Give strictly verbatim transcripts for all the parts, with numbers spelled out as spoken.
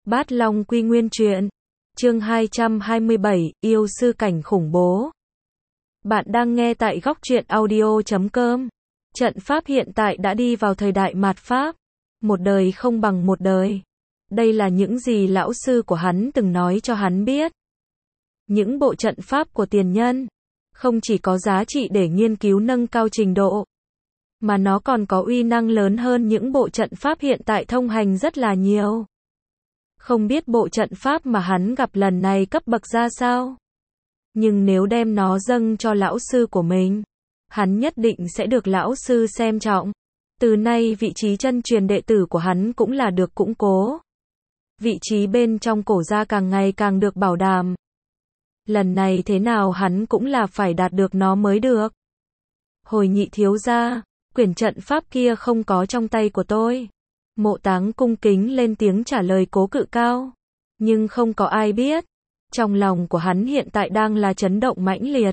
Bát Long Quy Nguyên Truyện, chương hai trăm hai mươi bảy, yêu sư cảnh khủng bố. Bạn đang nghe tại góc truyện audio chấm com. Trận pháp hiện tại đã đi vào thời đại mạt pháp. Một đời không bằng một đời. Đây là những gì lão sư của hắn từng nói cho hắn biết. Những bộ trận pháp của tiền nhân không chỉ có giá trị để nghiên cứu nâng cao trình độ, mà nó còn có uy năng lớn hơn những bộ trận pháp hiện tại thông hành rất là nhiều. Không biết bộ trận pháp mà hắn gặp lần này cấp bậc ra sao, nhưng nếu đem nó dâng cho lão sư của mình, hắn nhất định sẽ được lão sư xem trọng. Từ nay vị trí chân truyền đệ tử của hắn cũng là được củng cố. Vị trí bên trong cổ gia càng ngày càng được bảo đảm. Lần này thế nào hắn cũng là phải đạt được nó mới được. Hồi nhị thiếu gia, quyển trận pháp kia không có trong tay của tôi. Mộ Táng cung kính lên tiếng trả lời Cố Cự Cao. Nhưng không có ai biết, trong lòng của hắn hiện tại đang là chấn động mãnh liệt.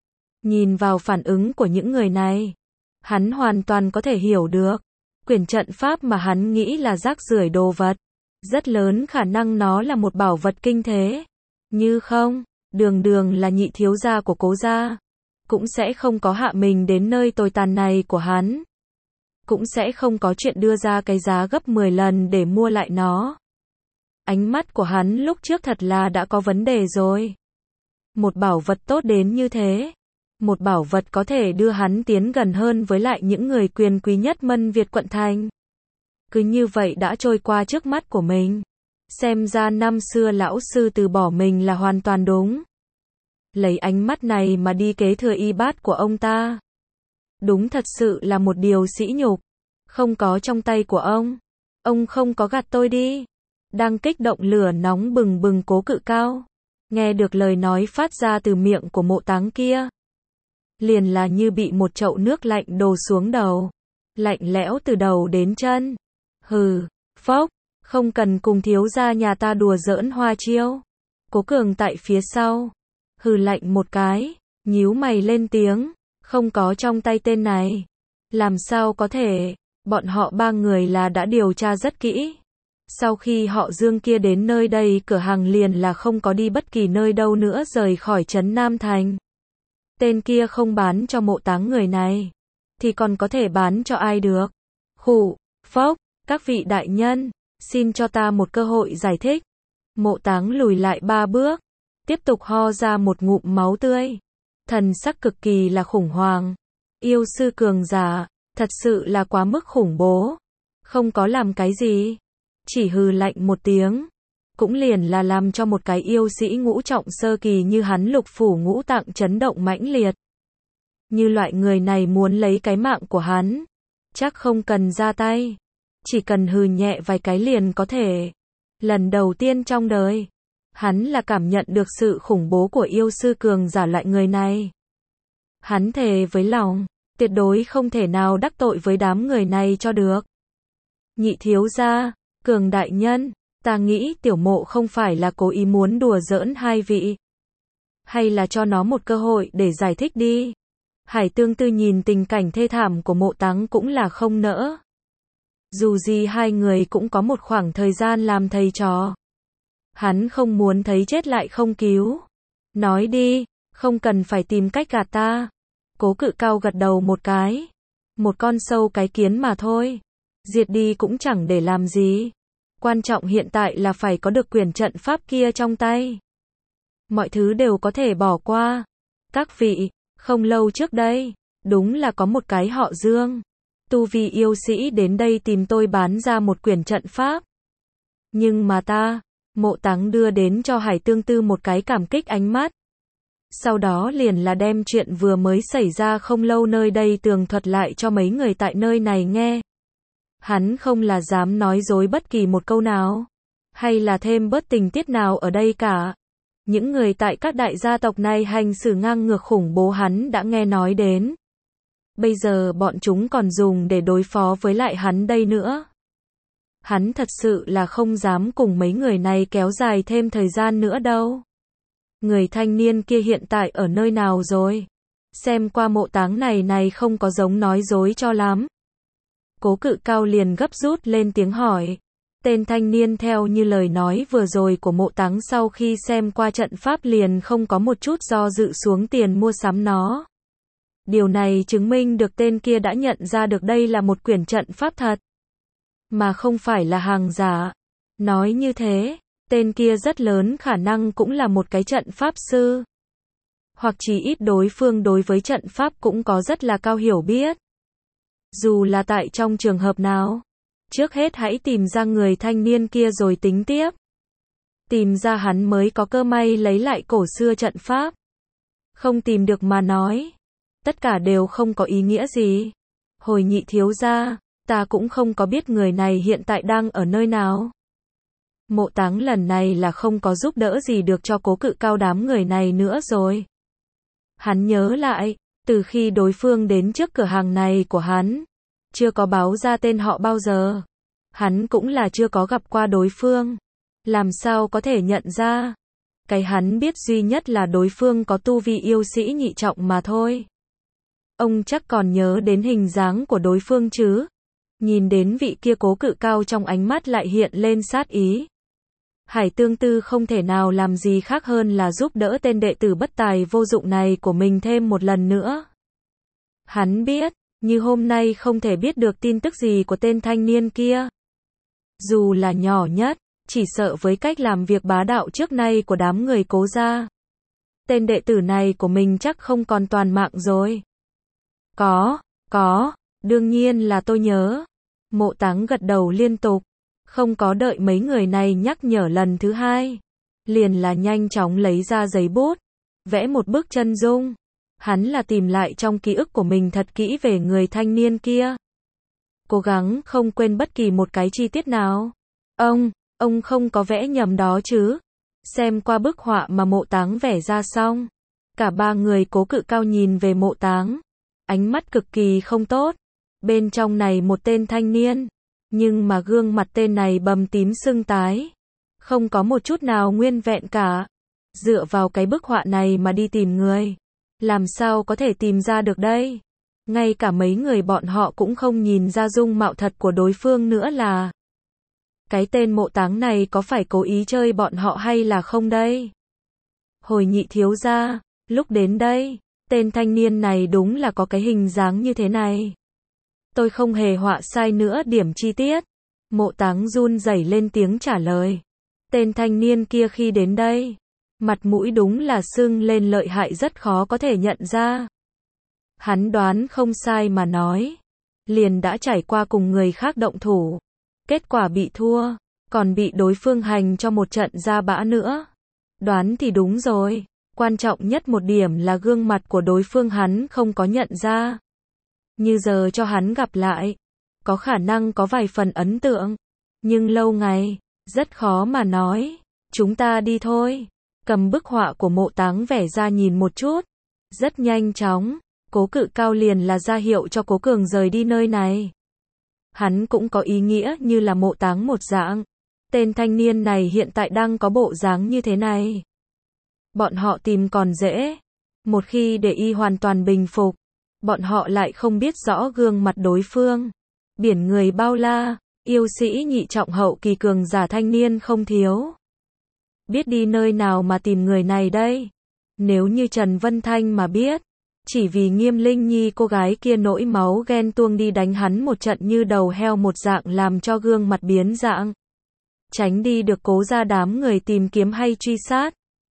Nhìn vào phản ứng của những người này, hắn hoàn toàn có thể hiểu được. Quyển trận pháp mà hắn nghĩ là rác rưởi đồ vật, rất lớn khả năng nó là một bảo vật kinh thế. Như không, đường đường là nhị thiếu gia của Cố gia, cũng sẽ không có hạ mình đến nơi tồi tàn này của hắn. Cũng sẽ không có chuyện đưa ra cái giá gấp mười lần để mua lại nó. Ánh mắt của hắn lúc trước thật là đã có vấn đề rồi. Một bảo vật tốt đến như thế. Một bảo vật có thể đưa hắn tiến gần hơn với lại những người quyền quý nhất Mân Việt quận thành. Cứ như vậy đã trôi qua trước mắt của mình. Xem ra năm xưa lão sư từ bỏ mình là hoàn toàn đúng. Lấy ánh mắt này mà đi kế thừa y bát của ông ta. Đúng thật sự là một điều sỉ nhục. Không có trong tay của ông. Ông không có gạt tôi đi. Đang kích động lửa nóng bừng bừng Cố Cự Cao. Nghe được lời nói phát ra từ miệng của Mộ Táng kia. Liền là như bị một chậu nước lạnh đổ xuống đầu. Lạnh lẽo từ đầu đến chân. Hừ, phốc, không cần cùng thiếu gia nhà ta đùa giỡn hoa chiêu. Cố Cường tại phía sau. Hừ lạnh một cái, nhíu mày lên tiếng. Không có trong tay tên này. Làm sao có thể, bọn họ ba người là đã điều tra rất kỹ. Sau khi họ Dương kia đến nơi đây cửa hàng liền là không có đi bất kỳ nơi đâu nữa rời khỏi trấn Nam Thành. Tên kia không bán cho Mộ Táng người này, thì còn có thể bán cho ai được. Khụ, phốc, các vị đại nhân, xin cho ta một cơ hội giải thích. Mộ Táng lùi lại ba bước, tiếp tục ho ra một ngụm máu tươi. Thần sắc cực kỳ là khủng hoảng. Yêu sư cường giả, thật sự là quá mức khủng bố. Không có làm cái gì, chỉ hừ lạnh một tiếng, cũng liền là làm cho một cái yêu sĩ ngũ trọng sơ kỳ như hắn lục phủ ngũ tạng chấn động mãnh liệt. Như loại người này muốn lấy cái mạng của hắn, chắc không cần ra tay, chỉ cần hừ nhẹ vài cái liền có thể. Lần đầu tiên trong đời, hắn là cảm nhận được sự khủng bố của yêu sư cường giả loại người này. Hắn thề với lòng, tuyệt đối không thể nào đắc tội với đám người này cho được. Nhị thiếu gia, Cường đại nhân, ta nghĩ tiểu mộ không phải là cố ý muốn đùa giỡn hai vị. Hay là cho nó một cơ hội để giải thích đi. Hải Tương Tư nhìn tình cảnh thê thảm của Mộ Táng cũng là không nỡ. Dù gì hai người cũng có một khoảng thời gian làm thầy trò. Hắn không muốn thấy chết lại không cứu. Nói đi, không cần phải tìm cách gạt ta. Cố Cự Cao gật đầu một cái. Một con sâu cái kiến mà thôi. Diệt đi cũng chẳng để làm gì. Quan trọng hiện tại là phải có được quyển trận pháp kia trong tay. Mọi thứ đều có thể bỏ qua. Các vị, không lâu trước đây, đúng là có một cái họ Dương. Tu vi yêu sĩ đến đây tìm tôi bán ra một quyển trận pháp. Nhưng mà ta, Mộ Táng đưa đến cho Hải Tương Tư một cái cảm kích ánh mắt. Sau đó liền là đem chuyện vừa mới xảy ra không lâu nơi đây tường thuật lại cho mấy người tại nơi này nghe. Hắn không là dám nói dối bất kỳ một câu nào, hay là thêm bớt tình tiết nào ở đây cả. Những người tại các đại gia tộc này hành xử ngang ngược khủng bố hắn đã nghe nói đến. Bây giờ bọn chúng còn dùng để đối phó với lại hắn đây nữa. Hắn thật sự là không dám cùng mấy người này kéo dài thêm thời gian nữa đâu. Người thanh niên kia hiện tại ở nơi nào rồi? Xem qua Mộ Táng này này không có giống nói dối cho lắm. Cố Cự Cao liền gấp rút lên tiếng hỏi. Tên thanh niên theo như lời nói vừa rồi của Mộ Táng sau khi xem qua trận pháp liền không có một chút do dự xuống tiền mua sắm nó. Điều này chứng minh được tên kia đã nhận ra được đây là một quyển trận pháp thật, mà không phải là hàng giả. Nói như thế, tên kia rất lớn khả năng cũng là một cái trận pháp sư. Hoặc chỉ ít đối phương đối với trận pháp cũng có rất là cao hiểu biết. Dù là tại trong trường hợp nào, trước hết hãy tìm ra người thanh niên kia rồi tính tiếp. Tìm ra hắn mới có cơ may lấy lại cổ xưa trận pháp. Không tìm được mà nói, tất cả đều không có ý nghĩa gì. Hồi nhị thiếu gia, ta cũng không có biết người này hiện tại đang ở nơi nào. Mộ Táng lần này là không có giúp đỡ gì được cho Cố Cự Cao đám người này nữa rồi. Hắn nhớ lại, từ khi đối phương đến trước cửa hàng này của hắn, chưa có báo ra tên họ bao giờ. Hắn cũng là chưa có gặp qua đối phương. Làm sao có thể nhận ra? Cái hắn biết duy nhất là đối phương có tu vi yêu sĩ nhị trọng mà thôi. Ông chắc còn nhớ đến hình dáng của đối phương chứ? Nhìn đến vị kia Cố Cự Cao trong ánh mắt lại hiện lên sát ý. Hải Tương Tư không thể nào làm gì khác hơn là giúp đỡ tên đệ tử bất tài vô dụng này của mình thêm một lần nữa. Hắn biết, như hôm nay không thể biết được tin tức gì của tên thanh niên kia. Dù là nhỏ nhất, chỉ sợ với cách làm việc bá đạo trước nay của đám người Cố gia, tên đệ tử này của mình chắc không còn toàn mạng rồi. Có, có, đương nhiên là tôi nhớ. Mộ Táng gật đầu liên tục, không có đợi mấy người này nhắc nhở lần thứ hai. Liền là nhanh chóng lấy ra giấy bút, vẽ một bức chân dung. Hắn là tìm lại trong ký ức của mình thật kỹ về người thanh niên kia. Cố gắng không quên bất kỳ một cái chi tiết nào. Ông, ông không có vẽ nhầm đó chứ? Xem qua bức họa mà Mộ Táng vẽ ra xong, cả ba người Cố Cự Cao nhìn về Mộ Táng, ánh mắt cực kỳ không tốt. Bên trong này một tên thanh niên, nhưng mà gương mặt tên này bầm tím sưng tái, không có một chút nào nguyên vẹn cả. Dựa vào cái bức họa này mà đi tìm người, làm sao có thể tìm ra được đây? Ngay cả mấy người bọn họ cũng không nhìn ra dung mạo thật của đối phương nữa là. Cái tên Mộ Táng này có phải cố ý chơi bọn họ hay là không đây? Hồi nhị thiếu gia, lúc đến đây, tên thanh niên này đúng là có cái hình dáng như thế này. Tôi không hề họa sai nữa điểm chi tiết. Mộ Táng run rẩy lên tiếng trả lời. Tên thanh niên kia khi đến đây, mặt mũi đúng là sưng lên lợi hại rất khó có thể nhận ra. Hắn đoán không sai mà nói, liền đã trải qua cùng người khác động thủ, kết quả bị thua, còn bị đối phương hành cho một trận ra bã nữa. Đoán thì đúng rồi, quan trọng nhất một điểm là gương mặt của đối phương hắn không có nhận ra. Như giờ cho hắn gặp lại, có khả năng có vài phần ấn tượng, nhưng lâu ngày, rất khó mà nói. Chúng ta đi thôi. Cầm bức họa của Mộ Táng vẽ ra nhìn một chút. Rất nhanh chóng, Cố Cự Cao liền là ra hiệu cho Cố Cường rời đi nơi này. Hắn cũng có ý nghĩa như là Mộ Táng một dạng. Tên thanh niên này hiện tại đang có bộ dáng như thế này. Bọn họ tìm còn dễ. Một khi để y hoàn toàn bình phục, bọn họ lại không biết rõ gương mặt đối phương. Biển người bao la, yêu sĩ nhị trọng hậu kỳ cường giả thanh niên không thiếu. Biết đi nơi nào mà tìm người này đây? Nếu như Trần Vân Thanh mà biết, chỉ vì Nghiêm Linh Nhi cô gái kia nỗi máu ghen tuông đi đánh hắn một trận như đầu heo một dạng làm cho gương mặt biến dạng. Tránh đi được Cố gia đám người tìm kiếm hay truy sát.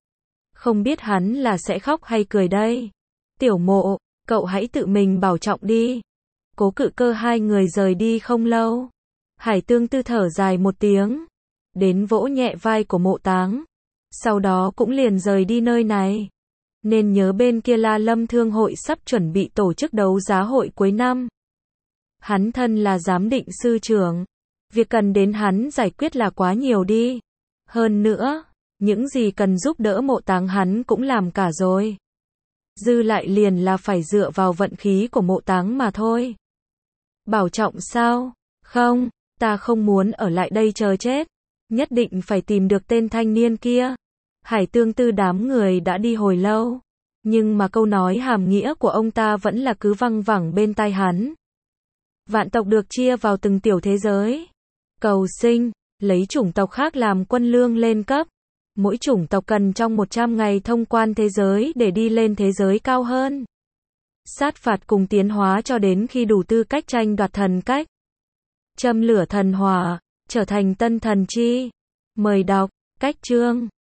Không biết hắn là sẽ khóc hay cười đây. Tiểu Mộ, cậu hãy tự mình bảo trọng đi. Cố Cự Cơ hai người rời đi không lâu. Hải Tương Tư thở dài một tiếng, đến vỗ nhẹ vai của Mộ Táng. Sau đó cũng liền rời đi nơi này. Nên nhớ bên kia La Lâm Thương hội sắp chuẩn bị tổ chức đấu giá hội cuối năm. Hắn thân là giám định sư trưởng. Việc cần đến hắn giải quyết là quá nhiều đi. Hơn nữa, những gì cần giúp đỡ Mộ Táng hắn cũng làm cả rồi. Dư lại liền là phải dựa vào vận khí của Mộ Táng mà thôi. Bảo trọng sao? Không, ta không muốn ở lại đây chờ chết. Nhất định phải tìm được tên thanh niên kia. Hải Tương Tư đám người đã đi hồi lâu. Nhưng mà câu nói hàm nghĩa của ông ta vẫn là cứ văng vẳng bên tai hắn. Vạn tộc được chia vào từng tiểu thế giới. Cầu sinh, lấy chủng tộc khác làm quân lương lên cấp. Mỗi chủng tộc cần trong một trăm ngày thông quan thế giới để đi lên thế giới cao hơn. Sát phạt cùng tiến hóa cho đến khi đủ tư cách tranh đoạt thần cách. Châm lửa thần hỏa, trở thành tân thần chi. Mời đọc, cách chương.